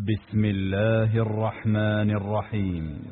بسم الله الرحمن الرحيم.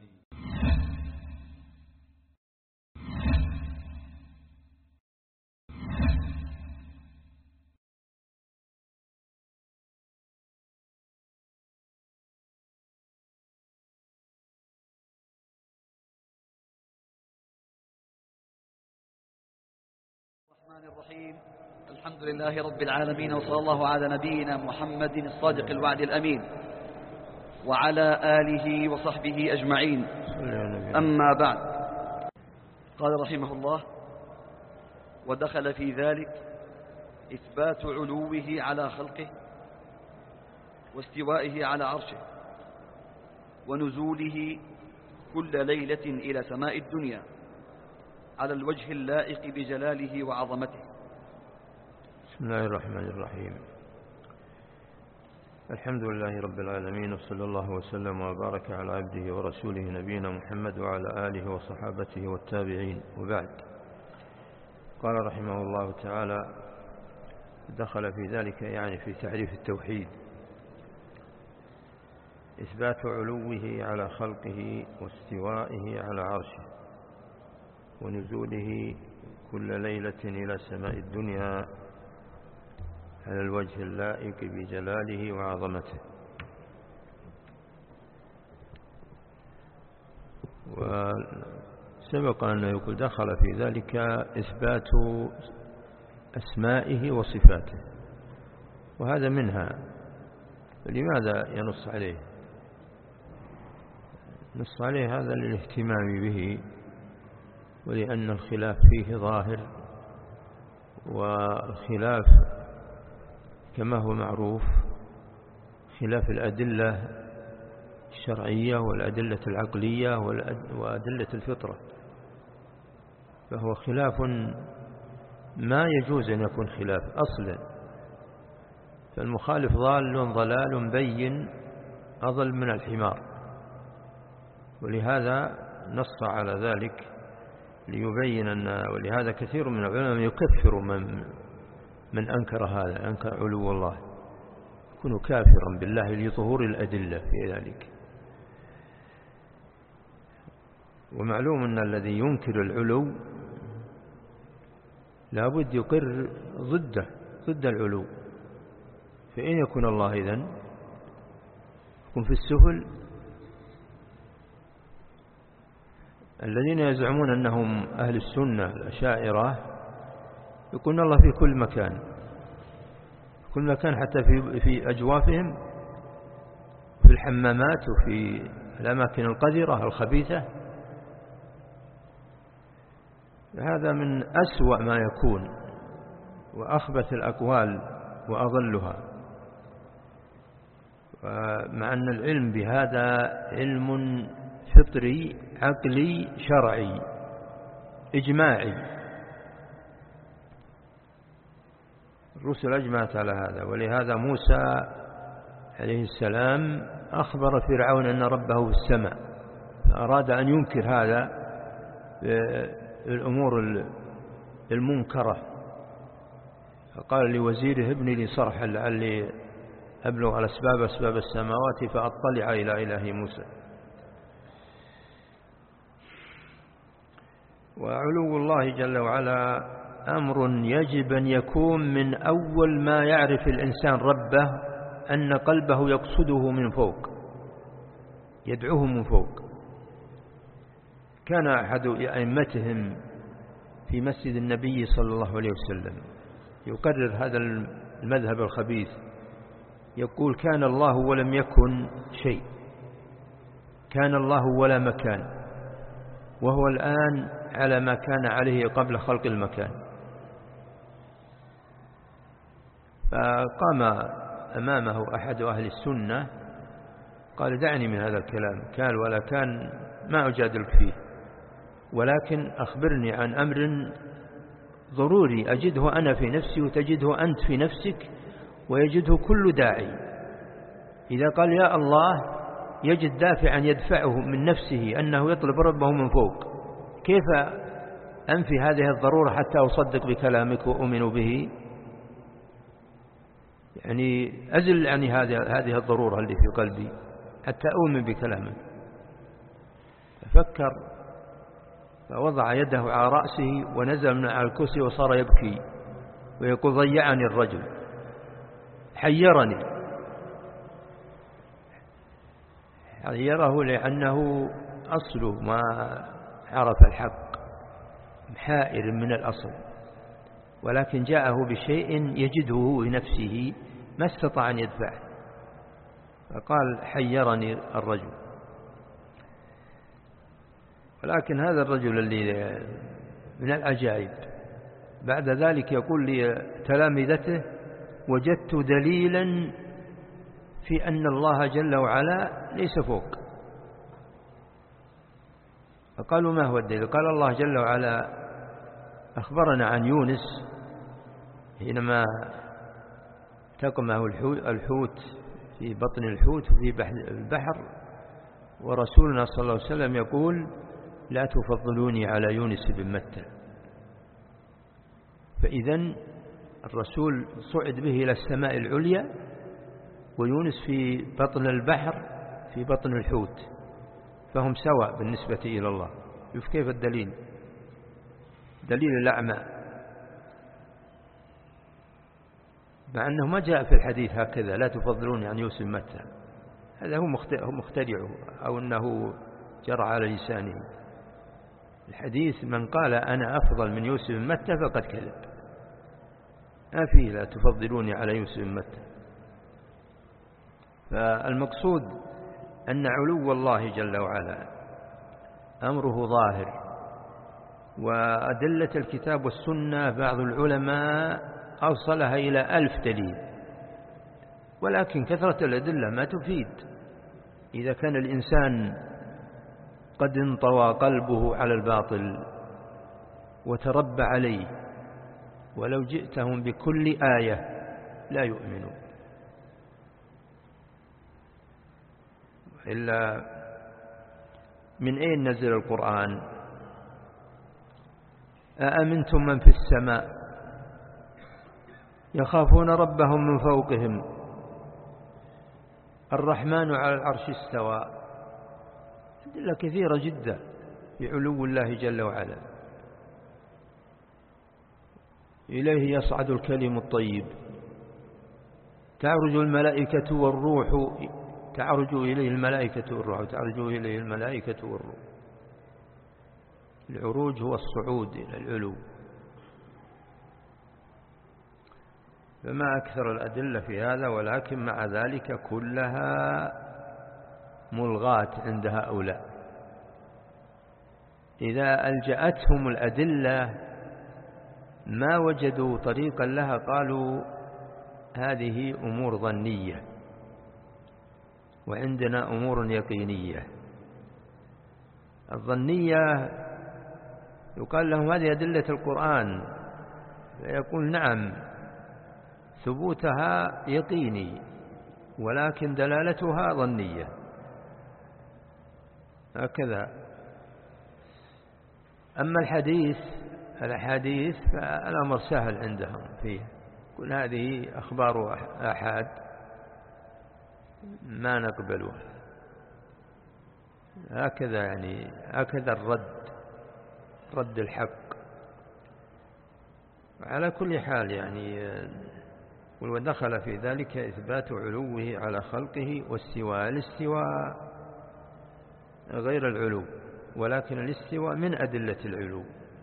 الرحمن الرحيم. الحمد لله رب العالمين، وصلى الله على نبينا محمد الصادق الوعد الأمين وعلى آله وصحبه أجمعين. أما بعد، قال رحمه الله: ودخل في ذلك إثبات علوه على خلقه واستوائه على عرشه ونزوله كل ليلة إلى سماء الدنيا على الوجه اللائق بجلاله وعظمته. بسم الله الرحمن الرحيم. الحمد لله رب العالمين، وصلى الله وسلم وبارك على عبده ورسوله نبينا محمد وعلى آله وصحابته والتابعين، وبعد. قال رحمه الله تعالى: دخل في ذلك، يعني في تعريف التوحيد، إثبات علوه على خلقه واستوائه على عرشه ونزوله كل ليلة إلى سماء الدنيا على الوجه اللائق بجلاله وعظمته. وسبق أن يقول دخل في ذلك إثبات أسمائه وصفاته، وهذا منها. لماذا ينص عليه؟ نص عليه هذا للاهتمام به، ولأن الخلاف فيه ظاهر، والخلاف كما هو معروف خلاف الأدلة الشرعية والأدلة العقلية وأدلة الفطرة، فهو خلاف ما يجوز أن يكون خلاف أصلا. فالمخالف ضال ضلال بين أضل من الحمار، ولهذا نص على ذلك ليبين ولهذا كثير من العلماء يكفر من أنكر هذا، أنكر علو الله، يكون كافرا بالله لظهور الأدلة في ذلك. ومعلوم أن الذي ينكر العلو لابد يقر ضد العلو. فإن يكون الله إذن يكون في السفل. الذين يزعمون أنهم أهل السنة الأشاعرة يقولون الله في كل مكان، كل مكان، حتى في أجوافهم، في الحمامات وفي الأماكن القذرة الخبيثة. هذا من أسوأ ما يكون وأخبث الأقوال وأضلها. مع أن العلم بهذا علم فطري عقلي شرعي إجماعي، الرسل أجمعت على هذا. ولهذا موسى عليه السلام أخبر فرعون أن ربه في السماء، فأراد أن ينكر هذا الأمور المنكرة، فقال لوزيره: ابن لي صرحا لعلي أبلغ أسباب السماوات فأطلع إلى إله موسى. وعلو الله جل وعلا أمر يجب أن يكون من أول ما يعرف الإنسان ربه، أن قلبه يقصده من فوق، يدعوه من فوق. كان أحد أئمتهم في مسجد النبي صلى الله عليه وسلم يقرر هذا المذهب الخبيث، يقول: كان الله ولم يكن شيء، كان الله ولا مكان، وهو الآن على ما كان عليه قبل خلق المكان. فقام أمامه أحد أهل السنة قال: دعني من هذا الكلام، كان ولا كان ما أجادلك فيه، ولكن أخبرني عن أمر ضروري أجده أنا في نفسي وتجده أنت في نفسك ويجده كل داعي. إذا قال يا الله يجد دافعا يدفعه من نفسه أنه يطلب ربه من فوق، كيف أنفي هذه الضرورة حتى أصدق بكلامك وأؤمن به؟ يعني أزل يعني هذه الضرورة اللي في قلبي حتى أؤمن بكلامه. ففكر فوضع يده على رأسه ونزل من على الكرسي وصار يبكي ويقول ضيعني الرجل، حيرني. حيره لأنه أصله ما عرف الحق، حائر من الأصل، ولكن جاءه بشيء يجده لنفسه ما استطاع أن يدفعه، فقال حيرني الرجل. ولكن هذا الرجل اللي من العجائب بعد ذلك يقول لتلامذته وجدت دليلا في أن الله جل وعلا ليس فوق. فقالوا ما هو الدليل؟ قال الله جل وعلا أخبرنا عن يونس حينما تقمه الحوت في بطن الحوت في البحر، ورسولنا صلى الله عليه وسلم يقول لا تفضلوني على يونس بن متى. فإذن الرسول صعد به إلى السماء العليا ويونس في بطن البحر في بطن الحوت، فهم سواء بالنسبة إلى الله. شوف كيف الدليل، دليل الأعمى، مع أنه ما جاء في الحديث هكذا لا تفضلوني عن يوسف متى، هذا هو مخترعه أو أنه جرى على لسانه. الحديث من قال أنا أفضل من يوسف متى فقد كذب، ما فيه لا تفضلوني على يوسف متى. فالمقصود أن علو الله جل وعلا أمره ظاهر، وأدلة الكتاب والسنة بعض العلماء أوصلها إلى 1000 دليل، ولكن كثرة الأدلة ما تفيد إذا كان الإنسان قد انطوى قلبه على الباطل وتربى عليه، ولو جئتهم بكل آية لا يؤمنون. إلا من أين نزل القرآن؟ أأمنتم من في السماء يخافون ربهم من فوقهم الرحمن على العرش استوى. أدلة كثيرة جدا في علو الله جل وعلا. إليه يصعد الكلم الطيب، تعرج الملائكة والروح، تعرج إليه الملائكة والروح، تعرج إليه الملائكة والروح. العروج هو الصعود إلى العلو. فما أكثر الأدلة في هذا، ولكن مع ذلك كلها ملغاة عند هؤلاء. إذا ألجأتهم الأدلة ما وجدوا طريقا لها، قالوا هذه أمور ظنية وعندنا أمور يقينية. الظنية يقال لهم هذه أدلة القرآن، فيقول نعم ثبوتها يقيني ولكن دلالتها ظنية، هكذا. أما الأحاديث فالأمر سهل عندهم فيه، كل هذه أخبار آحاد ما نقبلها، هكذا يعني هكذا رد الحق. على كل حال يعني ودخل في ذلك إثبات علوه على خلقه واستواء. الاستواء غير العلو، ولكن الاستواء من أدلة العلو.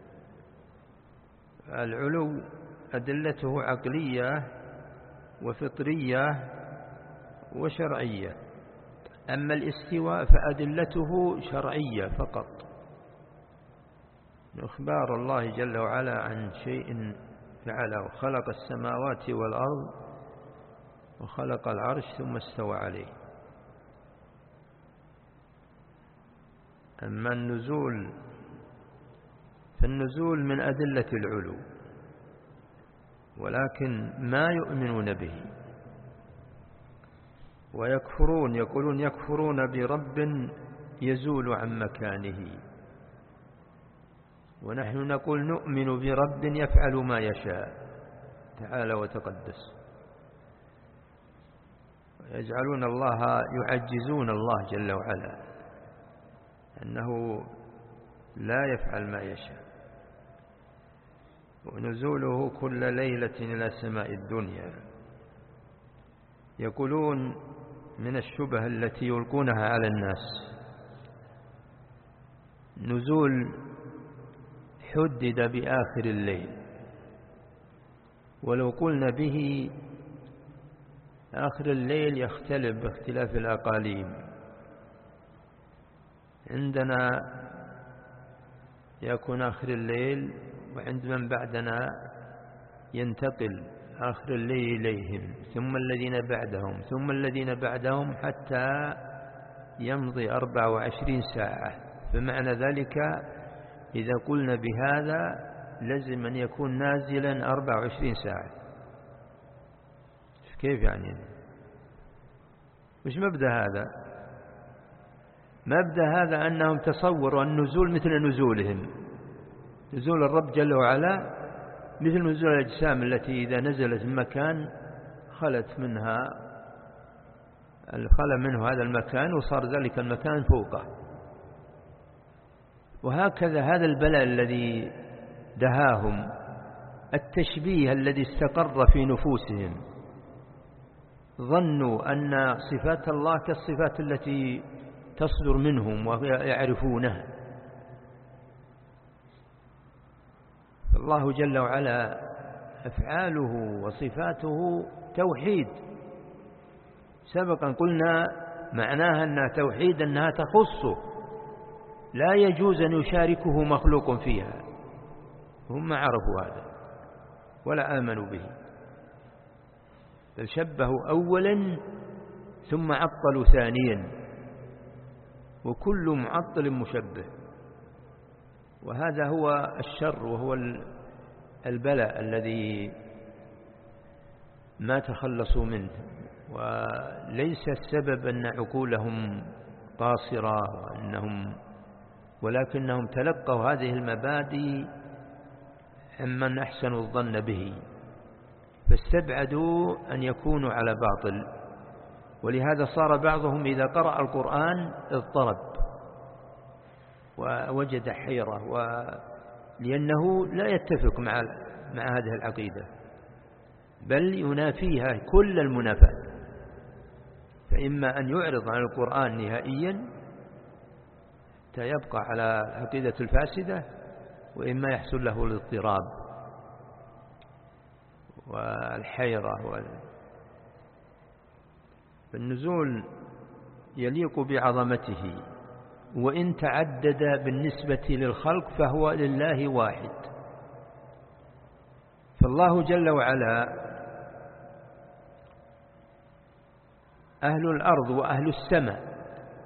العلو أدلته عقلية وفطرية وشرعية، أما الاستواء فأدلته شرعية فقط. إخبار الله جل وعلا عن شيء فعله، خلق السماوات والأرض وخلق العرش ثم استوى عليه. أما النزول فالنزول من أدلة العلو، ولكن ما يؤمنون به ويكفرون، يقولون يكفرون برب يزول عن مكانه، ونحن نقول نؤمن برب يفعل ما يشاء تعالى وتقدس. يجعلون الله يعجزون الله جل وعلا أنه لا يفعل ما يشاء. ونزوله كل ليلة إلى سماء الدنيا. يقولون من الشبه التي يلقونها على الناس نزول حدد بآخر الليل، ولو قلنا به آخر الليل يختلف باختلاف الأقاليم. عندنا يكون آخر الليل، وعند من بعدنا ينتقل آخر الليل إليهم، ثم الذين بعدهم، ثم الذين بعدهم، حتى يمضي 24 ساعة. فمعنى ذلك إذا قلنا بهذا لازم أن يكون نازلا 24 ساعة. كيف يعني؟ وش مبدأ هذا؟ مبدأ هذا أنهم تصوروا النزول مثل نزولهم. نزول الرب جل وعلا مثل نزول الأجسام التي إذا نزلت من مكان خلت منه هذا المكان وصار ذلك المكان فوقه. وهكذا هذا البلاء الذي دهاهم، التشبيه الذي استقر في نفوسهم، ظنوا أن صفات الله كالصفات التي تصدر منهم ويعرفونها. الله جل وعلا أفعاله وصفاته توحيد. سبقا قلنا معناها أنها توحيد، أنها تخصه، لا يجوز أن يشاركه مخلوق فيها. هم ما عرفوا هذا ولا آمنوا به، بل شبهوا أولا ثم عطلوا ثانيا، وكل معطل مشبه. وهذا هو الشر وهو البلاء الذي ما تخلصوا منه. وليس السبب أن عقولهم قاصرة ولكنهم تلقوا هذه المبادئ عمن أحسنوا الظن به، فاستبعدوا أن يكونوا على باطل. ولهذا صار بعضهم إذا قرأ القرآن اضطرب ووجد حيرة، لأنه لا يتفق مع هذه العقيدة، بل ينافيها كل المنافاة. فإما أن يعرض عن القرآن نهائيا يبقى على العقيدة الفاسدة، وإما يحصل له الاضطراب والحيرة. فالنزول يليق بعظمته، وإن تعدد بالنسبة للخلق فهو لله واحد. فالله جل وعلا أهل الأرض وأهل السماء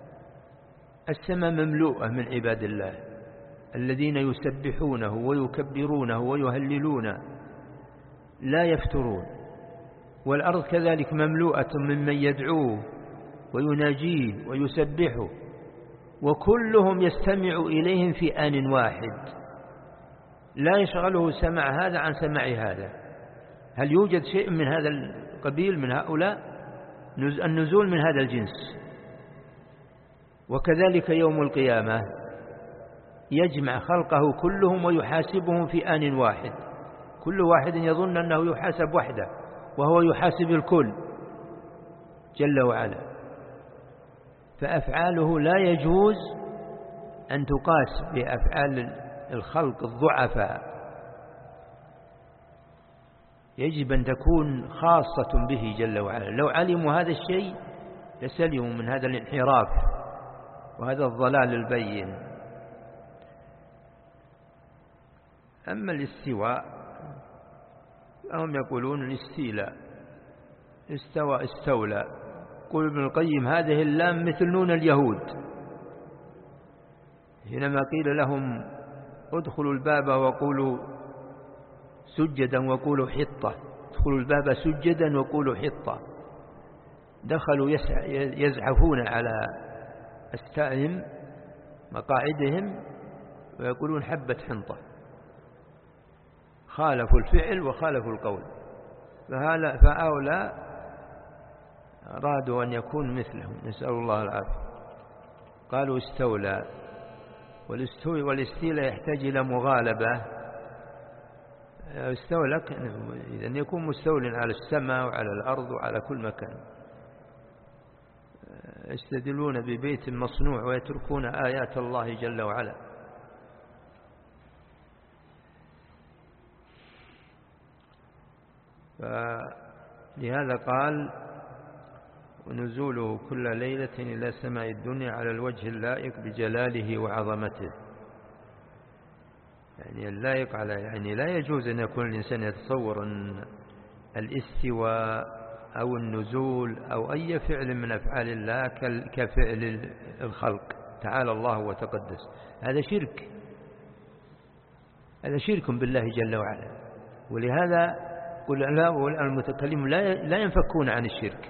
مملوءة من عباد الله الذين يسبحونه ويكبرونه ويهللونه لا يفترون، والأرض كذلك مملوءة ممن يدعوه ويناجيه ويسبحه، وكلهم يستمع إليهم في آن واحد، لا يشغله سمع هذا عن سمع هذا. هل يوجد شيء من هذا القبيل من هؤلاء؟ النزول من هذا الجنس. وكذلك يوم القيامة يجمع خلقه كلهم ويحاسبهم في آن واحد، كل واحد يظن أنه يحاسب وحده وهو يحاسب الكل جل وعلا. فأفعاله لا يجوز أن تقاس بأفعال الخلق الضعفاء، يجب أن تكون خاصة به جل وعلا. لو علموا هذا الشيء لسلموا من هذا الانحراف وهذا الضلال البين. أما الاستواء هم يقولون الاستيلاء، استوى استولى. يقول ابن القيم هذه اللام مثل نون اليهود حينما قيل لهم ادخلوا الباب وقولوا سجدا وقولوا حطة، ادخلوا الباب سجدا وقولوا حطة. دخلوا يزحفون على أستائهم مقاعدهم ويقولون حبة حنطة، خالفوا الفعل وخالفوا القول. فهؤلاء أرادوا أن يكون مثلهم، نسأل الله العافية. قالوا استولى، والاستيلاء يحتاج إلى مغالبة. استولى إذن يكون مستول على السماء وعلى الأرض وعلى كل مكان. يستدلون ببيت مصنوع ويتركون آيات الله جل وعلا. فلهذا قال ونزوله كل ليلة إلى سماء الدنيا على الوجه اللائق بجلاله وعظمته. يعني اللائق على، يعني لا يجوز أن يكون الإنسان يتصور أن الاستواء أو النزول أو أي فعل من أفعال الله كفعل الخلق، تعالى الله وتقدس. هذا شرك، هذا شرك بالله جل وعلا. ولهذا المتكلمون لا ينفكون عن الشرك،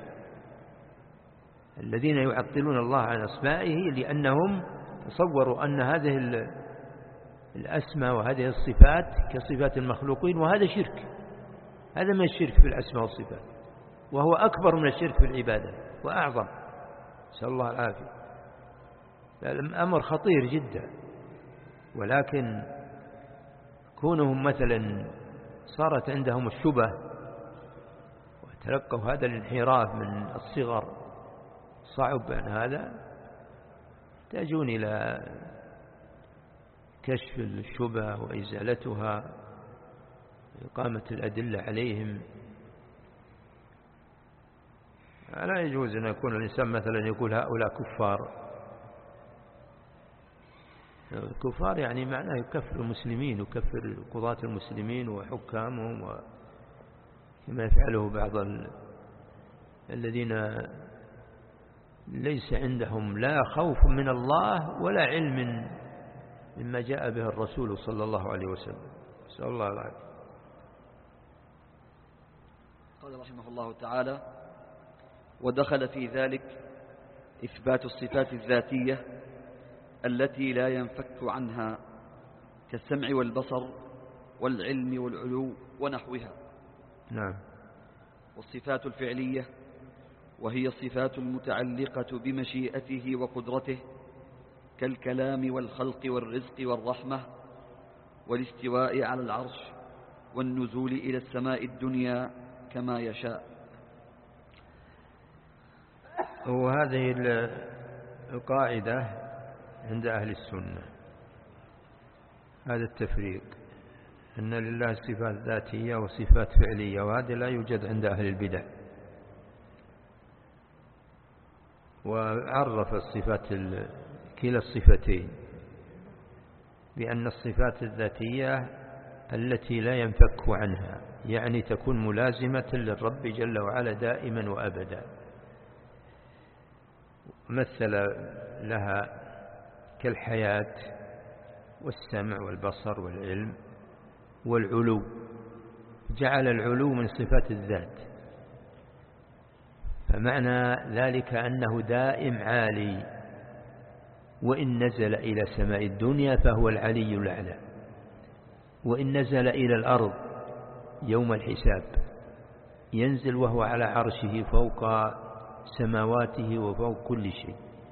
الذين يعطلون الله عن أسمائه، لأنهم تصوروا أن هذه الأسماء وهذه الصفات كصفات المخلوقين، وهذا شرك. هذا من الشرك في الأسماء والصفات، وهو أكبر من الشرك في العبادة وأعظم، نسأل الله العافية. الأمر خطير جدا. ولكن كونهم مثلا صارت عندهم الشبه وتلقوا هذا الانحراف من الصغر، صعب عن هذا، يحتاجون إلى كشف الشبه وإزالتها، إقامة الأدلة عليهم. لا يجوز أن يكون الإنسان مثلا يقول هؤلاء كفار. الكفار يعني معناه يكفر المسلمين ويكفر قضاة المسلمين وحكامهم، كما يفعله بعض الذين ليس عندهم لا خوف من الله ولا علم مما جاء به الرسول صلى الله عليه وسلم، نسأل الله العافية. قال رحمه الله تعالى: ودخل في ذلك إثبات الصفات الذاتية التي لا ينفك عنها كالسمع والبصر والعلم والعلو ونحوها. نعم. والصفات الفعلية وهي الصفات المتعلقة بمشيئته وقدرته كالكلام والخلق والرزق والرحمة والاستواء على العرش والنزول إلى السماء الدنيا كما يشاء. وهذه القاعدة عند أهل السنة، هذا التفريق، أن لله صفات ذاتية وصفات فعلية، وهذا لا يوجد عند أهل البدع. وعرف الصفات كلا الصفتين بأن الصفات الذاتية التي لا ينفك عنها، يعني تكون ملازمة للرب جل وعلا دائما وأبدا. مثل لها كالحياة والسمع والبصر والعلم والعلو، جعل العلو من صفات الذات، فمعنى ذلك أنه دائم عالي، وإن نزل إلى سماء الدنيا فهو العلي الأعلى، وإن نزل إلى الأرض يوم الحساب ينزل وهو على عرشه فوق سماواته وفوق كل شيء،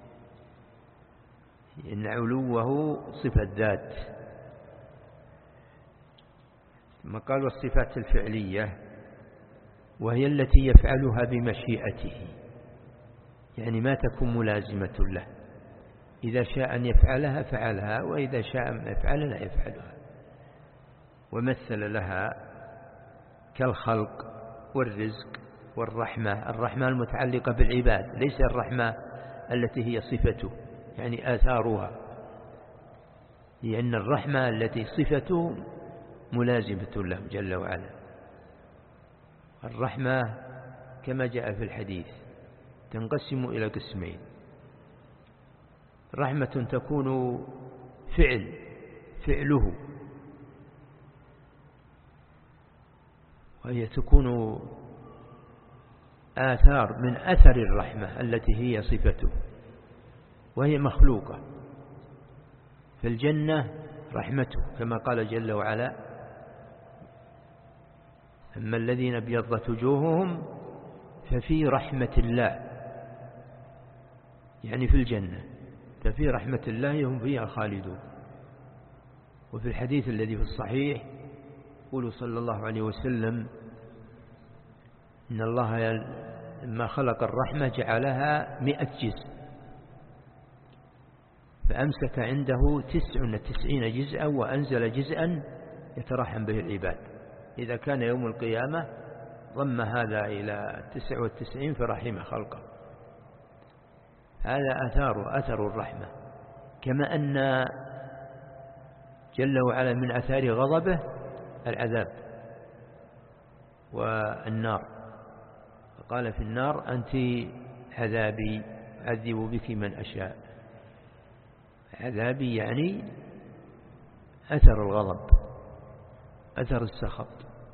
إن علوه صفة ذات. ثم قال والصفات الفعلية وهي التي يفعلها بمشيئته، يعني ما تكون ملازمة له، إذا شاء أن يفعلها فعلها، وإذا شاء أن يفعل لا يفعلها. ومثل لها كالخلق والرزق والرحمة، الرحمة المتعلقة بالعباد، ليس الرحمة التي هي صفته يعني آثارها، لأن الرحمة التي صفته ملازمة له جل وعلا. الرحمة كما جاء في الحديث تنقسم إلى قسمين: رحمة تكون فعله، وهي تكون آثار من أثر الرحمة التي هي صفته، وهي مخلوقة. في الجنة رحمته كما قال جل وعلا: أما الذين ابيضت وجوههم ففي رحمة الله، يعني في الجنة، ففي رحمة الله هم فيها خالدون. وفي الحديث الذي في الصحيح يقول صلى الله عليه وسلم إن الله لما خلق الرحمة جعلها 100 جزء، فأمسك عنده 99 جزءا وأنزل جزءا يترحم به العباد. إذا كان يوم القيامة ضم هذا إلى 99 فرحم خلقه. هذا أثر الرحمة. كما أن جل وعلا من أثار غضبه العذاب والنار، قال في النار أنت عذابي أعذب بك من أشاء. عذابي يعني أثر الغضب، أثر السخط.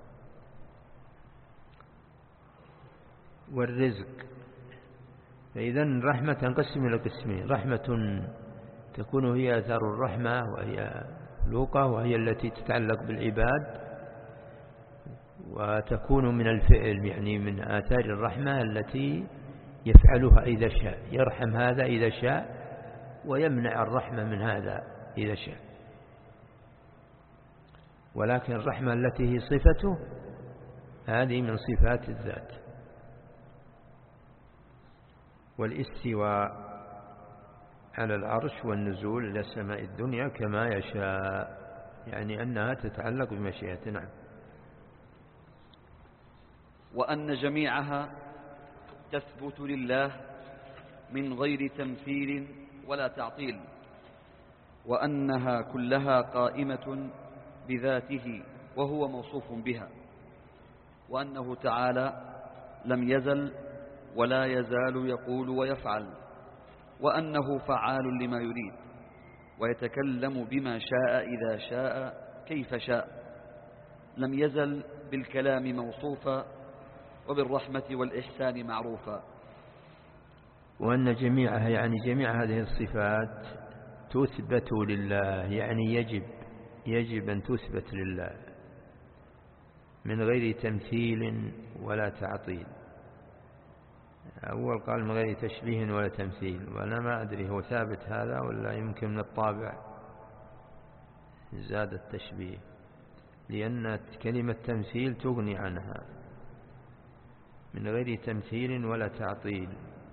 والرزق، فإذا الرحمة تنقسم إلى قسمين: رحمة تكون هي أثار الرحمة وهي لوقة وهي التي تتعلق بالعباد، وتكون من الفعل يعني من آثار الرحمة التي يفعلها إذا شاء، يرحم هذا إذا شاء ويمنع الرحمة من هذا إذا شاء. ولكن الرحمة التي هي صفته هذه من صفات الذات. والاستواء على العرش والنزول إلى السماء الدنيا كما يشاء، يعني أنها تتعلق بمشيئته. نعم. وأن جميعها تثبت لله من غير تمثيل ولا تعطيل، وأنها كلها قائمة بذاته وهو موصوف بها، وأنه تعالى لم يزل ولا يزال يقول ويفعل، وأنه فعال لما يريد، ويتكلم بما شاء إذا شاء كيف شاء، لم يزل بالكلام موصوفا وبالرحمة والإحسان معروفا. وأن جميعها يعني جميع هذه الصفات تثبت لله، يعني يجب أن تثبت لله من غير تمثيل ولا تعطيل. أول قال من غير تشبيه ولا تمثيل، وأنا ما أدري هو ثابت هذا ولا يمكن من الطابع زاد التشبيه، لأن كلمة تمثيل تغني عنها. من غير تمثيل ولا تعطيل،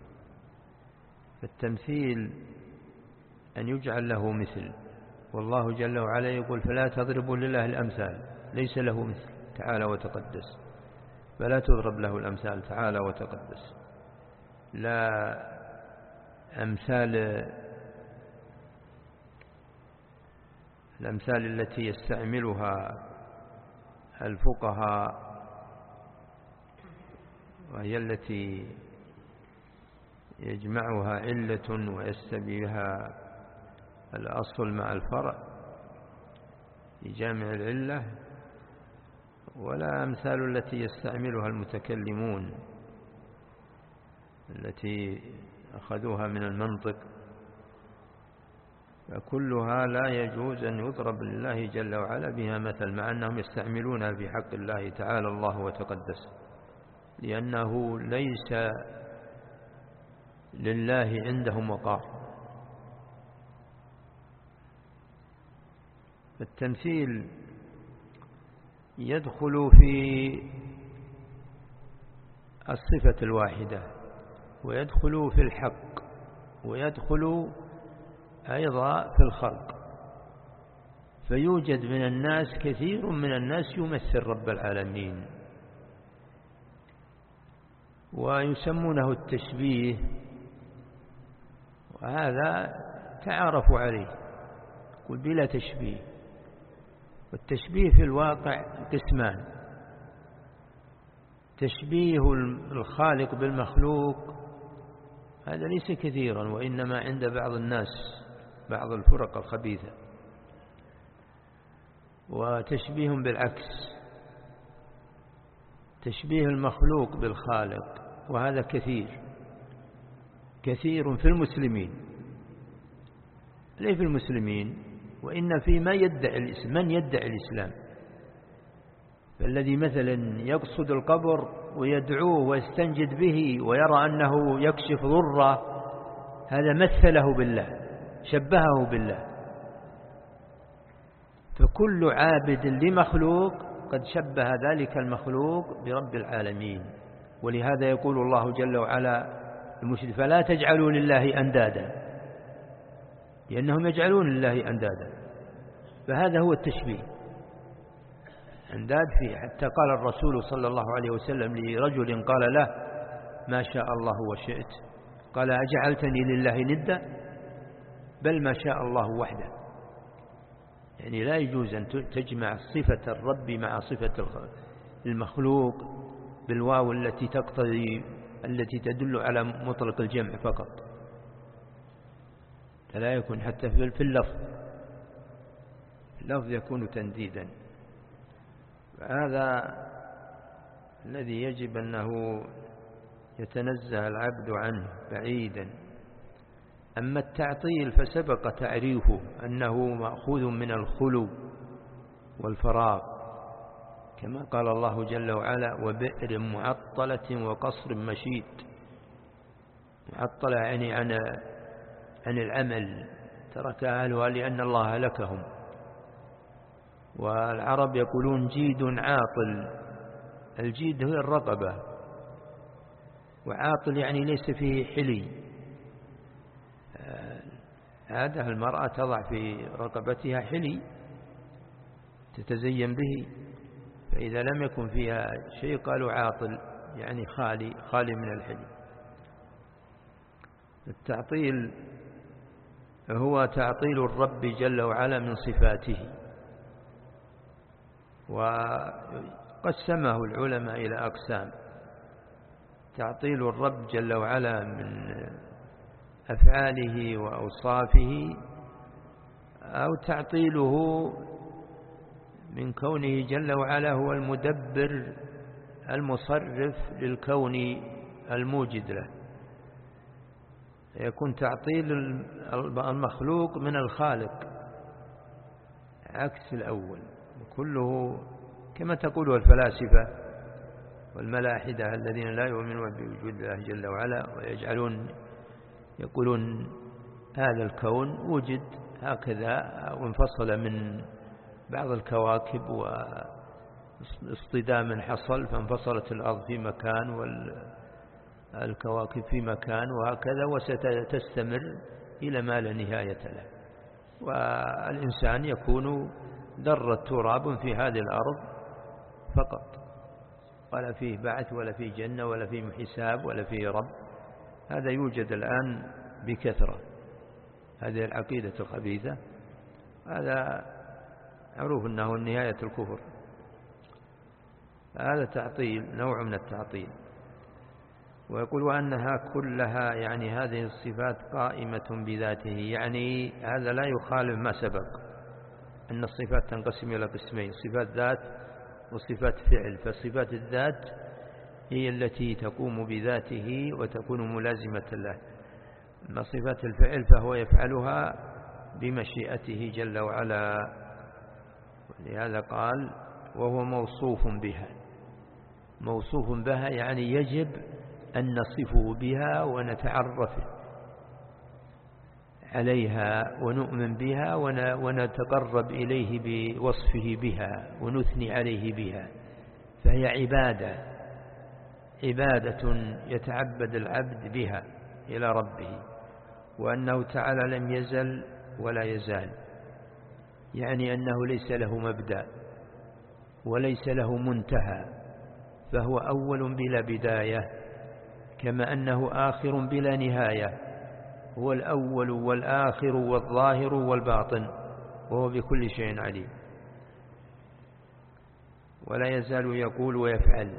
فالتمثيل أن يجعل له مثل، والله جل وعلا يقول فلا تضربوا لله الأمثال، ليس له مثل تعالى وتقدس، فلا تضرب له الأمثال تعالى وتقدس. لا الأمثال التي يستعملها الفقهاء وهي التي يجمعها علة ويستبيها الأصل مع الفرع لجامع العلة، ولا أمثال التي يستعملها المتكلمون التي أخذوها من المنطق، فكلها لا يجوز أن يضرب لله جل وعلا بها مثل، مع أنهم يستعملونها في حق الله تعالى الله وتقدس، لأنه ليس لله عندهم وقار. التمثيل يدخل في الصفة الواحدة، ويدخل في الحق، ويدخل أيضا في الخلق. فيوجد من الناس كثير من الناس يمثل رب العالمين ويسمونه التشبيه، وهذا تعارفوا عليه، قل بلا تشبيه. والتشبيه في الواقع قسمان: تشبيه الخالق بالمخلوق، هذا ليس كثيرا، وإنما عند بعض الناس بعض الفرق الخبيثة. وتشبيه بالعكس، تشبيه المخلوق بالخالق، وهذا كثير في المسلمين، ليه في المسلمين، وإن في من يدعي الإسلام فالذي مثلا يقصد القبر ويدعوه ويستنجد به ويرى أنه يكشف ضره، هذا مثله بالله، شبهه بالله. فكل عابد لمخلوق قد شبه ذلك المخلوق برب العالمين. ولهذا يقول الله جل وعلا المشرك: فلا تجعلوا لله أندادا، لأنهم يجعلون لله أندادا، فهذا هو التشبيه، أنداد فيه. حتى قال الرسول صلى الله عليه وسلم لرجل قال له: ما شاء الله وشئت، قال: أجعلتني لله ندا؟ بل ما شاء الله وحده. يعني لا يجوز أن تجمع صفة الرب مع صفة المخلوق بالواو التي تقتضي، التي تدل على مطلق الجمع فقط، فلا يكون حتى في اللفظ يكون تنديدا. هذا الذي يجب أنه يتنزه العبد عنه بعيدا. أما التعطيل فسبق تعريفه أنه مأخوذ من الخلو والفراغ، كما قال الله جل وعلا: وبئر معطلة وقصر مشيد. معطلة يعني عن العمل، ترك أهلها لأن الله هلكهم. والعرب يقولون جيد عاطل، الجيد هو الرقبة، وعاطل يعني ليس فيه حلي. هذا المرأة تضع في رقبتها حلي تتزين به، فإذا لم يكن فيها شيء قالوا عاطل، يعني خالي من الحلي. التعطيل هو تعطيل الرب جل وعلا من صفاته، وقسمه العلماء إلى أقسام: تعطيل الرب جل وعلا من أفعاله وأوصافه، أو تعطيله من كونه جل وعلا هو المدبر المصرف للكون الموجد له. يكون تعطيل المخلوق من الخالق عكس الأول، كله كما تقوله الفلاسفة والملاحدة الذين لا يؤمنون بوجود الله جل وعلا، يقولون هذا الكون وجد هكذا وانفصل من بعض الكواكب، واصطدام حصل فانفصلت الأرض في مكان والكواكب في مكان، وهكذا وستستمر إلى ما لا نهاية له. والإنسان يكون ذرة تراب في هذه الأرض فقط، ولا فيه بعث ولا فيه جنة ولا فيه حساب ولا فيه رب. هذا يوجد الآن بكثرة، هذه العقيدة الخبيثة، هذا معروف أنه نهاية الكفر. هذا تعطيل، نوع من التعطيل. ويقول: وأنها كلها، يعني هذه الصفات قائمة بذاته، يعني هذا لا يخالف ما سبق أن الصفات تنقسم إلى قسمين: صفات ذات وصفات فعل. فصفات الذات هي التي تقوم بذاته وتكون ملازمة له، أما صفات الفعل فهو يفعلها بمشيئته جل وعلا. ولهذا قال: وهو موصوف بها. موصوف بها يعني يجب أن نصفه بها ونتعرف عليها ونؤمن بها ونتقرب إليه بوصفه بها ونثني عليه بها. فهي عبادة يتعبد العبد بها إلى ربه. وأنه تعالى لم يزل ولا يزال، يعني أنه ليس له مبدأ وليس له منتهى، فهو أول بلا بداية، كما أنه آخر بلا نهاية. هو الأول والآخر والظاهر والباطن، وهو بكل شيء عليم. ولا يزال يقول ويفعل،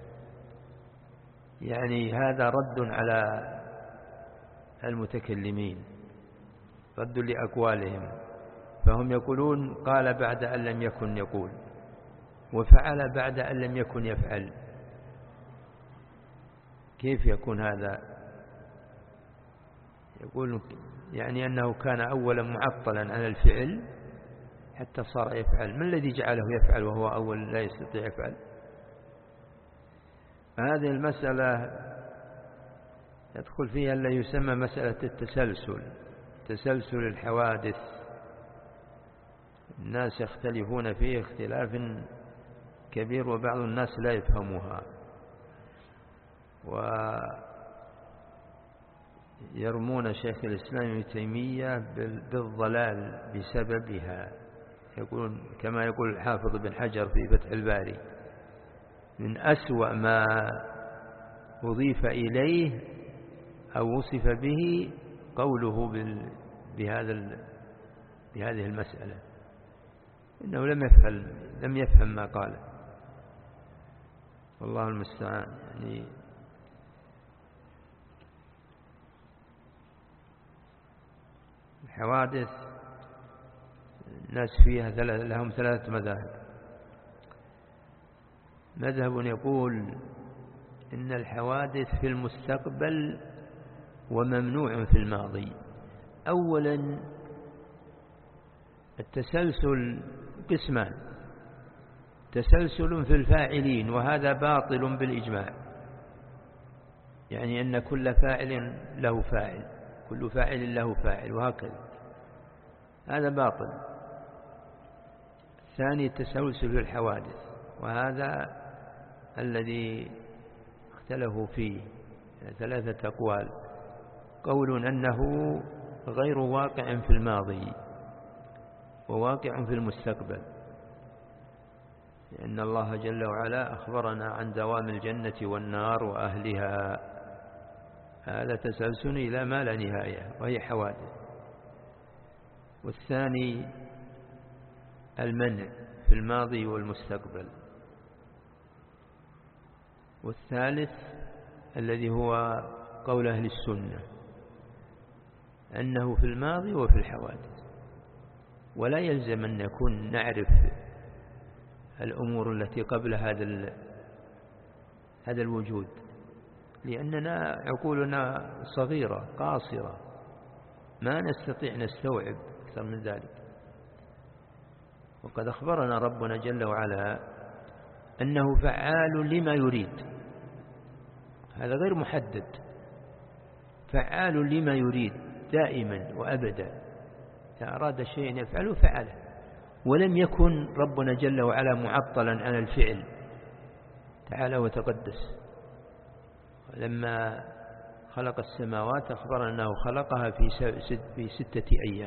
يعني هذا رد على المتكلمين، رد لأقوالهم، فهم يقولون قال بعد أن لم يكن يقول، وفعل بعد أن لم يكن يفعل. كيف يكون هذا؟ يقول يعني أنه كان أولا معطلا عن الفعل حتى صار يفعل. ما الذي جعله يفعل وهو أول لا يستطيع يفعل؟ هذه المسألة يدخل فيها الذي يسمى مسألة التسلسل، تسلسل الحوادث. الناس يختلفون فيه اختلاف كبير وبعض الناس لا يفهمها، ويرمون شيخ الإسلام ابن تيمية بالضلال بسببها. يقولون كما يقول الحافظ بن حجر في فتح الباري: من أسوأ ما أضيف إليه أو وصف به قوله بهذه المسألة، إنه لم يفهم ما قاله، والله المستعان. يعني الحوادث الناس فيها لهم ثلاثة مذاهب. مذهب يقول إن الحوادث في المستقبل وممنوع في الماضي. أولا التسلسل قسمان: تسلسل في الفاعلين، وهذا باطل بالإجماع، يعني أن كل فاعل له فاعل، كل فاعل له فاعل، وهكذا، هذا باطل. ثاني التسلسل في الحوادث، وهذا الذي اختلفوا فيه ثلاثة أقوال: قول أنه غير واقع في الماضي وواقع في المستقبل، لأن الله جل وعلا أخبرنا عن دوام الجنة والنار وأهلها، هذا تسلسل إلى ما لا نهاية وهي حوادث. والثاني المنع في الماضي والمستقبل. والثالث الذي هو قول أهل السنة أنه في الماضي وفي الحوادث، ولا يلزم أن نكون نعرف الأمور التي قبل هذا الوجود، لأننا عقولنا صغيرة قاصرة، ما نستطيع نستوعب أكثر من ذلك. وقد أخبرنا ربنا جل وعلا أنه فعال لما يريد، هذا غير محدد، فعال لما يريد دائما وأبدا، إذا أراد شيئا يفعله فعله. ولم يكن ربنا جل وعلا معطلا عن الفعل تعالى وتقدس. لما خلق السماوات أخبرنا أنه خلقها في 6 أيام.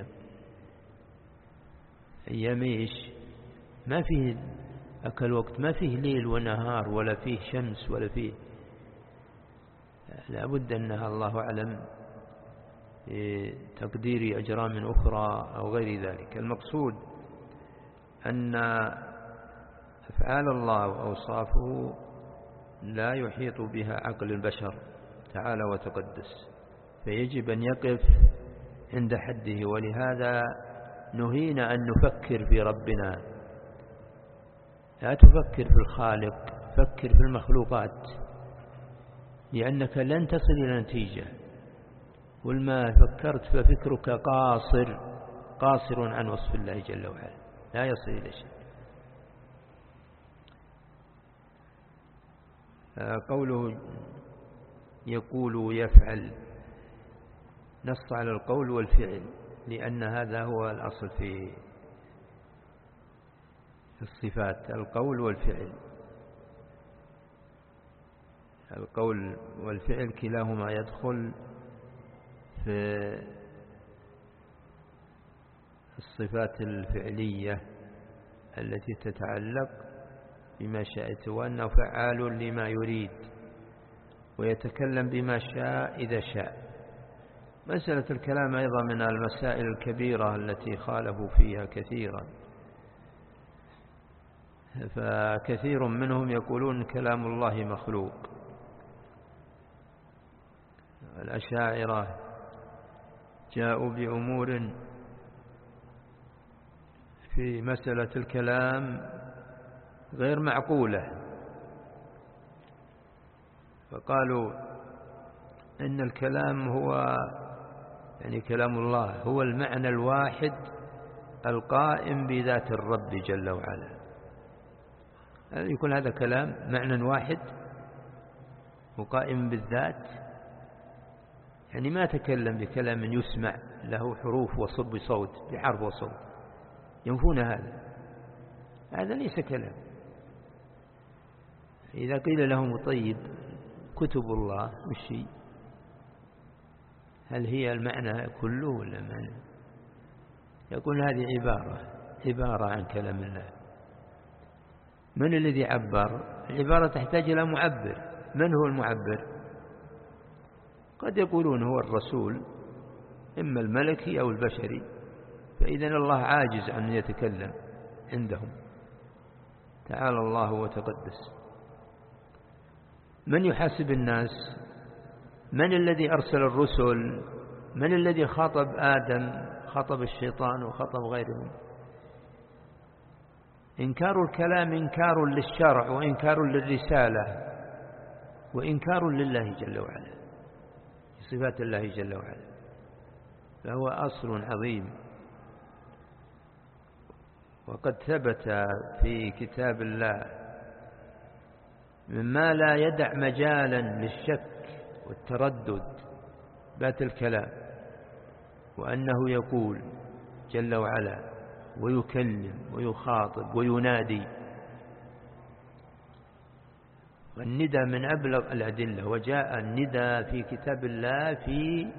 أيام إيش؟ ما فيه أكل وقت، ما فيه ليل ونهار، ولا فيه شمس، ولا فيه، لابد أنها الله أعلم تقدير أجرام أخرى أو غير ذلك. المقصود أن أفعال الله وأوصافه لا يحيط بها عقل البشر تعالى وتقدس، فيجب أن يقف عند حده. ولهذا نهينا أن نفكر في ربنا، لا تفكر في الخالق، فكر في المخلوقات، لأنك لن تصل إلى نتيجة. كل ما فكرت ففكرك قاصر عن وصف الله جل وعلا، لا يصل إلى شيء. قوله يقول ويفعل نص على القول والفعل، لأن هذا هو الأصل في الصفات، القول والفعل. القول والفعل كلاهما يدخل في الصفات الفعلية التي تتعلق بما شاء، وأنه فعال لما يريد ويتكلم بما شاء إذا شاء. مسألة الكلام أيضا من المسائل الكبيرة التي خالفوا فيها كثيرا، فكثير منهم يقولون كلام الله مخلوق. الأشاعرة جاءوا بأمور في مسألة الكلام غير معقولة، فقالوا إن الكلام هو يعني كلام الله هو المعنى الواحد القائم بذات الرب جل وعلا. يكون هذا كلام معنى واحد وقائم بالذات، يعني ما تكلم بكلام يسمع له حروف وصب صوت بحرف وصوت، ينفون هذا ليس كلام. إذا قيل لهم طيب كتب الله وش هي؟ هل هي المعنى كله ولا معنى؟ يقول هذه عبارة عن كلام الله. من الذي عبر؟ العبارة تحتاج إلى معبر. من هو المعبر؟ قد يقولون هو الرسول، إما الملكي أو البشري، فإذن الله عاجز عن يتكلم عندهم، تعالى الله وتقدس. من يحاسب الناس؟ من الذي أرسل الرسل؟ من الذي خاطب آدم؟ خاطب الشيطان وخاطب غيرهم. إنكار الكلام إنكار للشرع وإنكار للرسالة وإنكار لله جل وعلا، صفات الله جل وعلا، فهو أصل عظيم. وقد ثبت في كتاب الله مما لا يدع مجالا للشك والتردد بات الكلام، وأنه يقول جل وعلا ويكلم ويخاطب وينادي. والندى من أبلغ الأدلة، وجاء الندى في كتاب الله في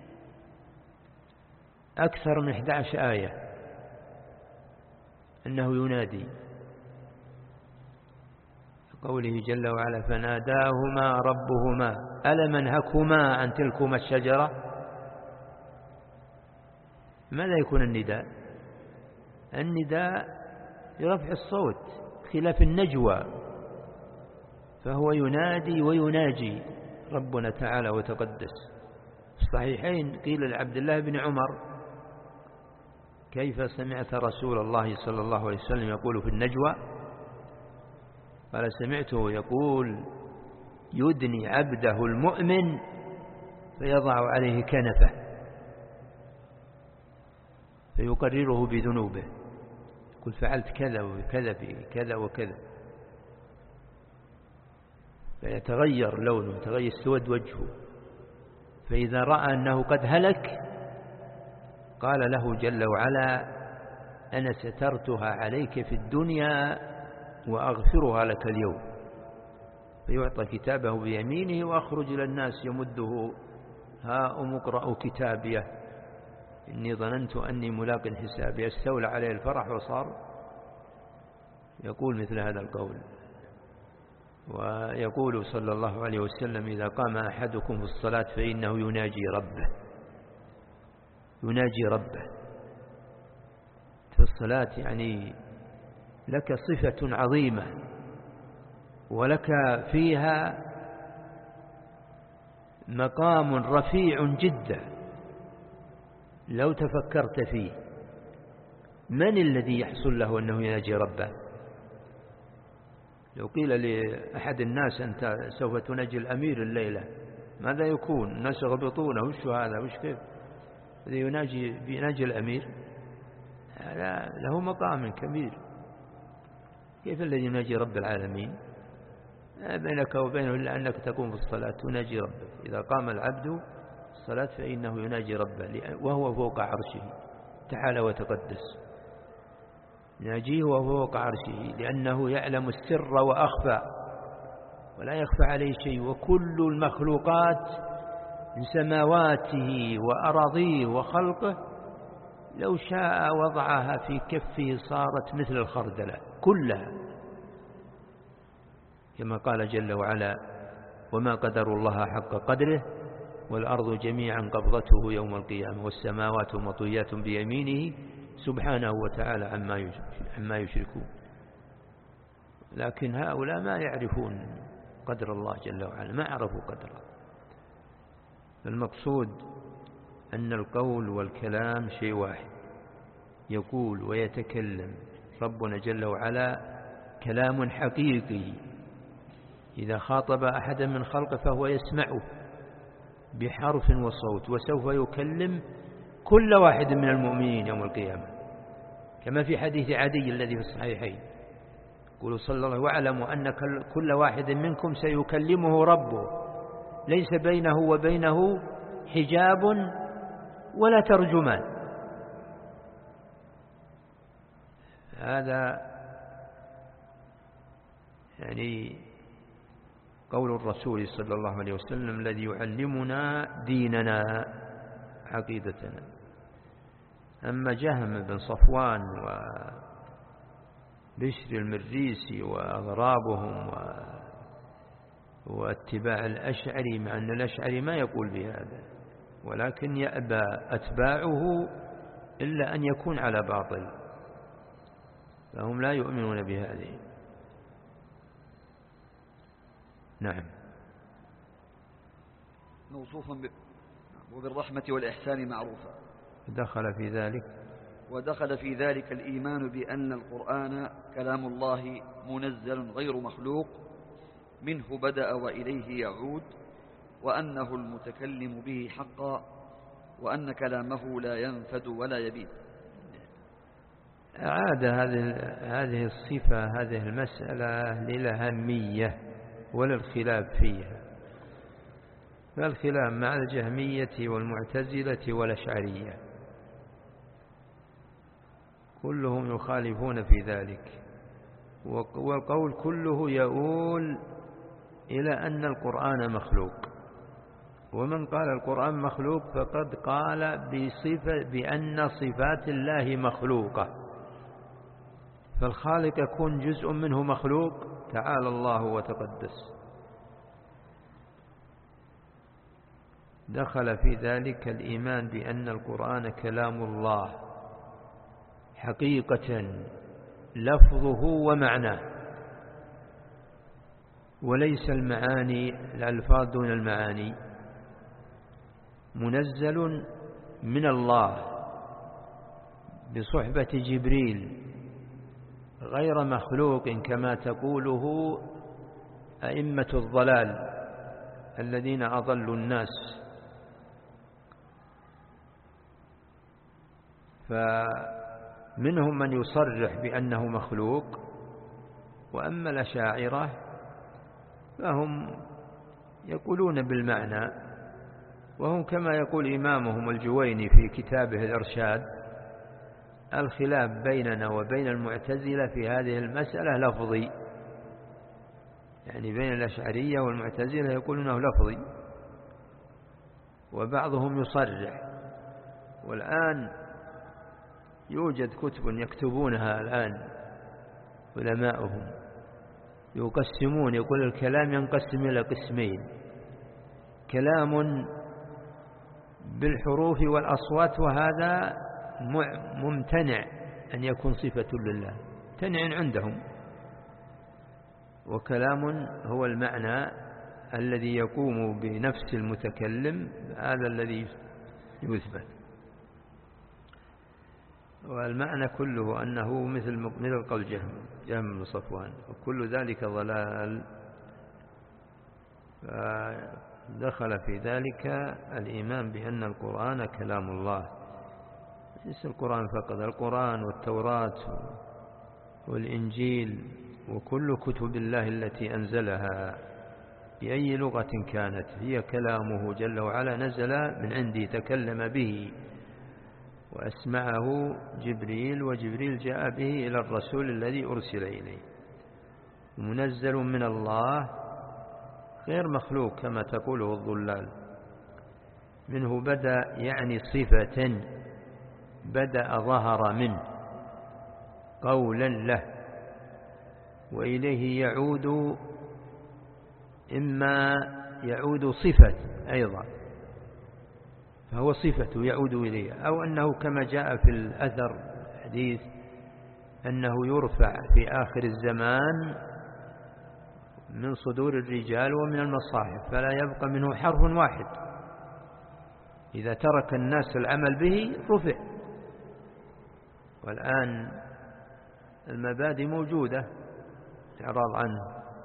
أكثر من 11 آية أنه ينادي. قوله جل وعلا فناداهما ربهما ألم أنهكما عن تلكما الشجرة. ماذا يكون النداء؟ النداء برفع الصوت خلاف النجوى، فهو ينادي ويناجي ربنا تعالى وتقدس. في الصحيحين قيل لعبد الله بن عمر كيف سمعت رسول الله صلى الله عليه وسلم يقول في النجوى؟ قال سمعته يقول يدني عبده المؤمن فيضع عليه كنفه فيقرره بذنوبه، يقول فعلت كذا وكذا في كذا وكذا، فيتغير لونه، يتغير سود وجهه، فإذا رأى أنه قد هلك قال له جل وعلا أنا سترتها عليك في الدنيا وأغفرها لك اليوم. فيعطى كتابه بيمينه وأخرج إلى الناس يمده ها اقرأوا كتابيه إني ظننت أني ملاق حسابي، يستولى عليه الفرح وصار يقول مثل هذا القول. ويقول صلى الله عليه وسلم إذا قام أحدكم في الصلاة فإنه يناجي ربه، يناجي ربه في الصلاة، يعني لك صفة عظيمة ولك فيها مقام رفيع جدا لو تفكرت فيه. من الذي يحصل له أنه يناجي ربه؟ لو قيل لأحد الناس أنت سوف تناجي الأمير الليلة ماذا يكون؟ الناس يغبطونه، وش هذا وش كيف الذي يناجي الأمير؟ له مقام كبير. كيف الذي يناجي رب العالمين؟ بينك وبينه إلا أنك تقوم في الصلاة تناجي ربك. إذا قام العبد الصلاة فإنه يناجي ربه وهو فوق عرشه تعالى وتقدس، يناجيه وهو فوق عرشه لأنه يعلم السر وأخفى ولا يخفى عليه شيء. وكل المخلوقات من سماواته وأراضيه وخلقه لو شاء وضعها في كفه صارت مثل الخردلة كلها، كما قال جل وعلا وما قدر الله حق قدره والأرض جميعا قبضته يوم القيامة والسماوات مطويات بيمينه سبحانه وتعالى عما يشركون. لكن هؤلاء ما يعرفون قدر الله جل وعلا، ما عرفوا قدره. المقصود أن القول والكلام شيء واحد، يقول ويتكلم ربنا جل وعلا كلام حقيقي، إذا خاطب أحدا من خلقه فهو يسمعه بحرف وصوت، وسوف يكلم كل واحد من المؤمنين يوم القيامة كما في حديث عدي الذي في الصحيحين يقول صلى الله عليه وسلم: واعلموا أن كل واحد منكم سيكلمه ربه ليس بينه وبينه حجاب ولا ترجمان. هذا يعني قول الرسول صلى الله عليه وسلم الذي يعلمنا ديننا عقيدتنا. أما جهم بن صفوان وبشر المريسي وأغرابهم واتباع الأشعري، مع أن الأشعري ما يقول بهذا، ولكن يأبى أتباعه إلا أن يكون على باطل، فهم لا يؤمنون بهذه. نعم. موصوف وبالرحمة والإحسان معروفا. ودخل في ذلك الإيمان بأن القرآن كلام الله منزل غير مخلوق، منه بدأ وإليه يعود، وأنه المتكلم به حقا، وأن كلامه لا ينفد ولا يبيد. أعاد هذه الصفة، هذه المسألة للأهمية وللخلاف فيها، فالخلاف مع الجهمية والمعتزلة والأشعرية كلهم يخالفون في ذلك، والقول كله يؤول إلى أن القرآن مخلوق، ومن قال القرآن مخلوق فقد قال بأن صفات الله مخلوقة، فالخالق يكون جزء منه مخلوق، تعالى الله وتقدس. دخل في ذلك الإيمان بأن القرآن كلام الله حقيقة لفظه ومعناه، وليس المعاني الألفاظ دون المعاني، منزل من الله بصحبة جبريل غير مخلوق كما تقوله أئمة الضلال الذين أضلوا الناس. فمنهم من يصرح بأنه مخلوق، وأما الأشاعرة فهم يقولون بالمعنى، وهم كما يقول إمامهم الجويني في كتابه الإرشاد: الخلاف بيننا وبين المعتزلة في هذه المسألة لفظي، يعني بين الأشعرية والمعتزلة يقولونه لفظي، وبعضهم يصرح. والآن يوجد كتب يكتبونها الآن علماؤهم، يقسمون، يقول الكلام ينقسم إلى قسمين: كلام بالحروف والأصوات، وهذا ممتنع أن يكون صفة لله، ممتنع عندهم، وكلام هو المعنى الذي يقوم بنفس المتكلم، هذا الذي يثبت. والمعنى كله أنه مثل قول جهم بن صفوان، وكل ذلك ضلال. فدخل في ذلك الإيمان بأن القرآن كلام الله، ليس القرآن فقط، القرآن والتوراة والإنجيل وكل كتب الله التي أنزلها بأي لغة كانت هي كلامه جل وعلا، نزل من عندي تكلم به وأسمعه جبريل، وجبريل جاء به إلى الرسول الذي أرسل إليه، منزل من الله غير مخلوق كما تقوله الضلال. منه بدأ يعني صفة، بدأ ظهر منه قولا له، وإليه يعود، إما يعود صفة أيضا، فهو صفة يعود إليه، أو أنه كما جاء في الأثر الحديث أنه يرفع في آخر الزمان من صدور الرجال ومن المصاحف فلا يبقى منه حرف واحد، إذا ترك الناس العمل به رفع. والآن المبادئ موجودة، إعراض عنه،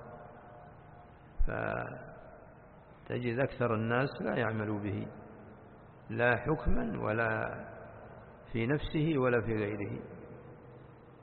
فتجد أكثر الناس لا يعملوا به، لا حكما ولا في نفسه ولا في غيره.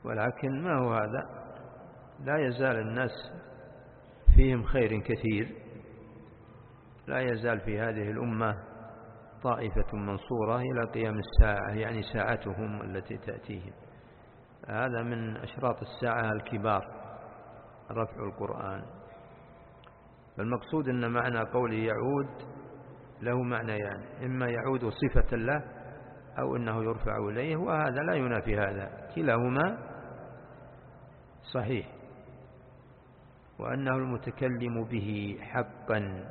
ولكن ما هو هذا، لا يزال الناس فيهم خير كثير، لا يزال في هذه الأمة طائفة منصورة إلى قيام الساعة، يعني ساعتهم التي تأتيهم. هذا من أشراط الساعة الكبار رفع القرآن. فالمقصود أن معنى قوله يعود له معنى، يعني إما يعود صفة له أو أنه يرفع إليه، وهذا لا ينافي هذا، كلاهما صحيح. وأنه المتكلم به حقا،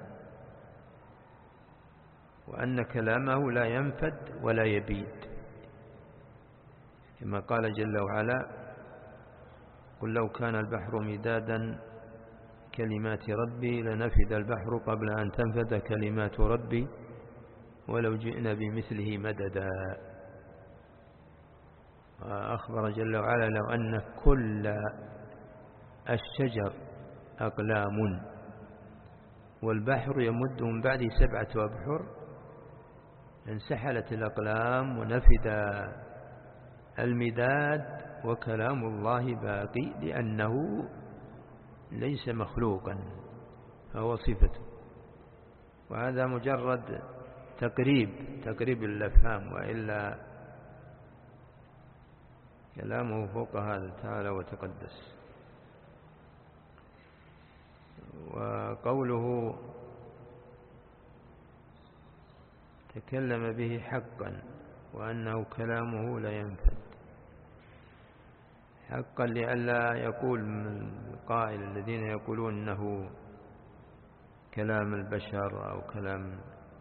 وأن كلامه لا ينفد ولا يبيد، كما قال جل وعلا: قل لو كان البحر مدادا كلمات ربي لنفد البحر قبل أن تنفد كلمات ربي ولو جئنا بمثله مددا. أخبر جل وعلا: لو أن كل الشجر أقلام والبحر يمد من بعد 7 أبحر انسحلت الأقلام ونفد المداد، وكلام الله باقي لأنه ليس مخلوقا فهو صفته. وهذا مجرد تقريب الأفهام، وإلا كلامه فوق هذا تعالى وتقدس. وقوله تكلم به حقا وأنه كلامه لا ينفد، حقا لئلا يقول القائل الذين يقولون أنه كلام البشر أو كلام،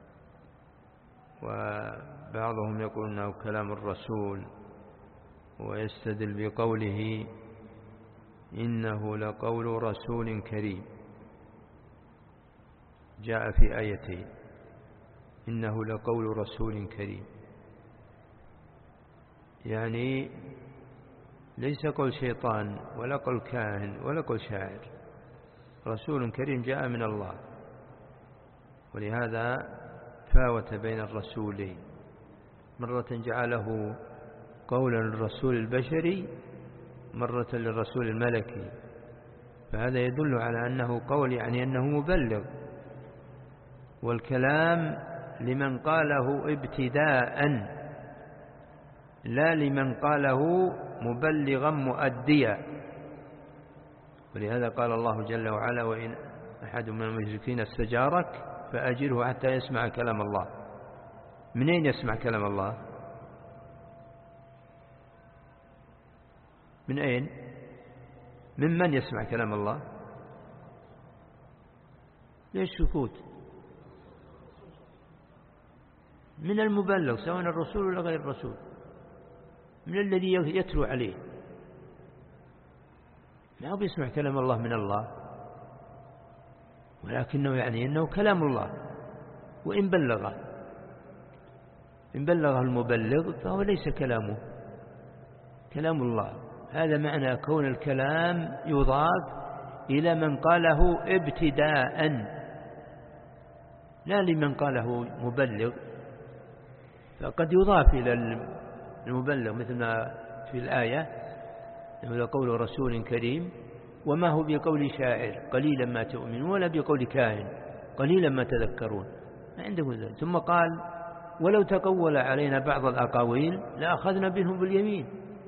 وبعضهم يقول أنه كلام الرسول، ويستدل بقوله إنه لقول رسول كريم، جاء في آيتين: إنه لقول رسول كريم، يعني ليس قول شيطان ولا قول كاهن ولا قول شاعر، رسول كريم جاء من الله. ولهذا فاوت بين الرسولين، مرة جعله قولا للرسول البشري، مرة للرسول الملكي، فهذا يدل على أنه قول، يعني أنه مبلغ. والكلام لمن قاله ابتداء، لا لمن قاله مبلغا مؤديا. ولهذا قال الله جل وعلا: وإن أحد من المشركين استجارك فأجره حتى يسمع كلام الله. من أين يسمع كلام الله؟ من أين؟ ممن يسمع كلام الله؟ ليش سكوت؟ من المبلغ، سواء الرسول ولا غير الرسول، من الذي يتلو عليه. ما هو بيسمع كلام الله من الله، ولكنه يعني أنه كلام الله. وإن بلغه المبلغ فهو ليس كلامه، كلام الله. هذا معنى كون الكلام يضاف إلى من قاله ابتداء، لا لمن قاله مبلغ. فقد يضاف إلى المبلغ مثل ما في الآية: إنه لقول رسول كريم، وما هو بقول شاعر قليلا ما تؤمنون، ولا بقول كاهن قليلا ما تذكرون، ما عنده ذلك. ثم قال: ولو تقول علينا بعض الأقاويل لأخذنا منهم باليمين.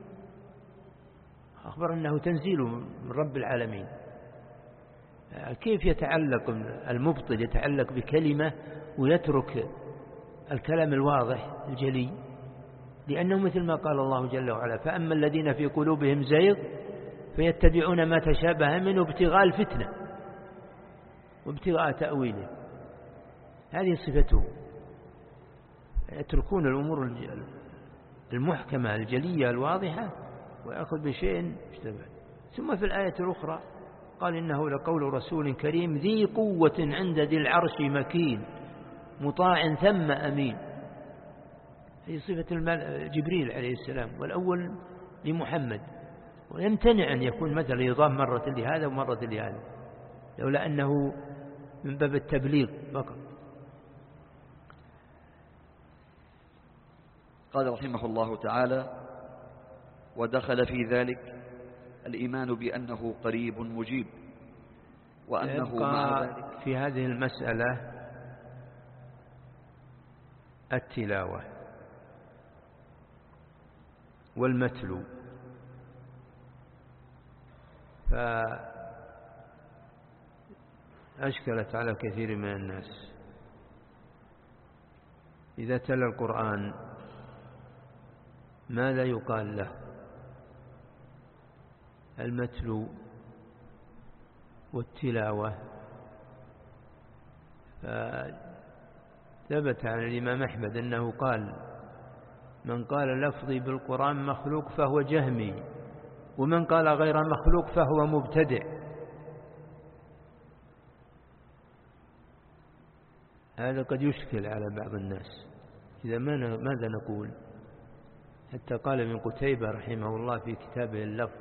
أخبر أنه تنزيل من رب العالمين. كيف يتعلق المبطل يتعلق بكلمة ويترك الكلام الواضح الجلي؟ لأنه مثل ما قال الله جل وعلا: فأما الذين في قلوبهم زيغ فيتبعون ما تشابه منه ابتغاء الفتنة وابتغاء تأويله. هذه صفته، يتركون الأمور المحكمة الجلية الواضحة ويأخذ بشيء اشتبه. ثم في الآية الأخرى قال: إنه لقول رسول كريم ذي قوة عند ذي العرش مكين مطاع ثم أمين. هي صفة جبريل عليه السلام، والأول لمحمد، ويمتنع أن يكون مثل يضاف مرة لهذا ومرة لهذا، لولا أنه من باب التبليغ فقط. قال رحمه الله تعالى: ودخل في ذلك الإيمان بأنه قريب مجيب، وأنه مع ذلك في هذه المسألة التلاوة والمتلو، فأشكلت على كثير من الناس. إذا تلا القرآن ماذا يقال له؟ المتلو والتلاوة. فثبت عن الإمام أحمد أنه قال: من قال لفظي بالقرآن مخلوق فهو جهمي، ومن قال غير مخلوق فهو مبتدع. هذا قد يشكل على بعض الناس. إذا ماذا نقول؟ حتى قال ابن قتيبة رحمه الله في كتابه اللفظ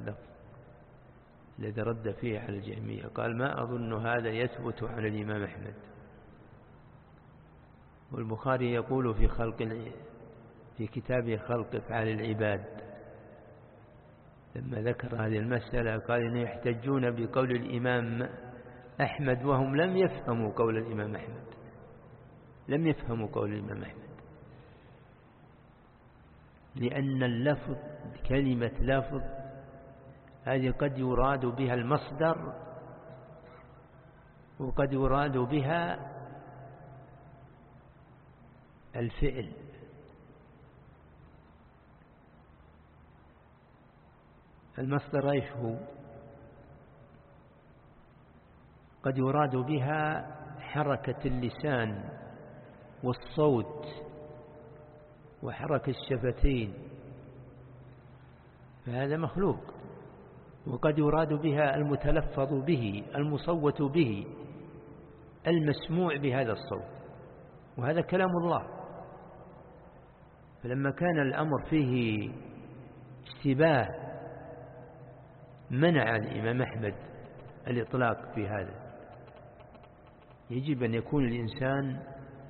الذي رد فيه على الجهمية، قال: ما أظن هذا يثبت عن الإمام أحمد. والبخاري يقول في كتابه خلق أفعال العباد لما ذكر هذه المسألة قال: إنهم يحتجون بقول الإمام أحمد وهم لم يفهموا قول الإمام أحمد، لم يفهموا قول الإمام أحمد، لأن اللفظ كلمة لفظ هذه قد يراد بها المصدر وقد يراد بها الفعل. المصدر ايش هو؟ قد يراد بها حركة اللسان والصوت وحركة الشفتين، فهذا مخلوق. وقد يراد بها المتلفظ به، المصوت به، المسموع بهذا الصوت، وهذا كلام الله. فلما كان الأمر فيه اشتباه منع الإمام أحمد الإطلاق في هذا. يجب أن يكون الإنسان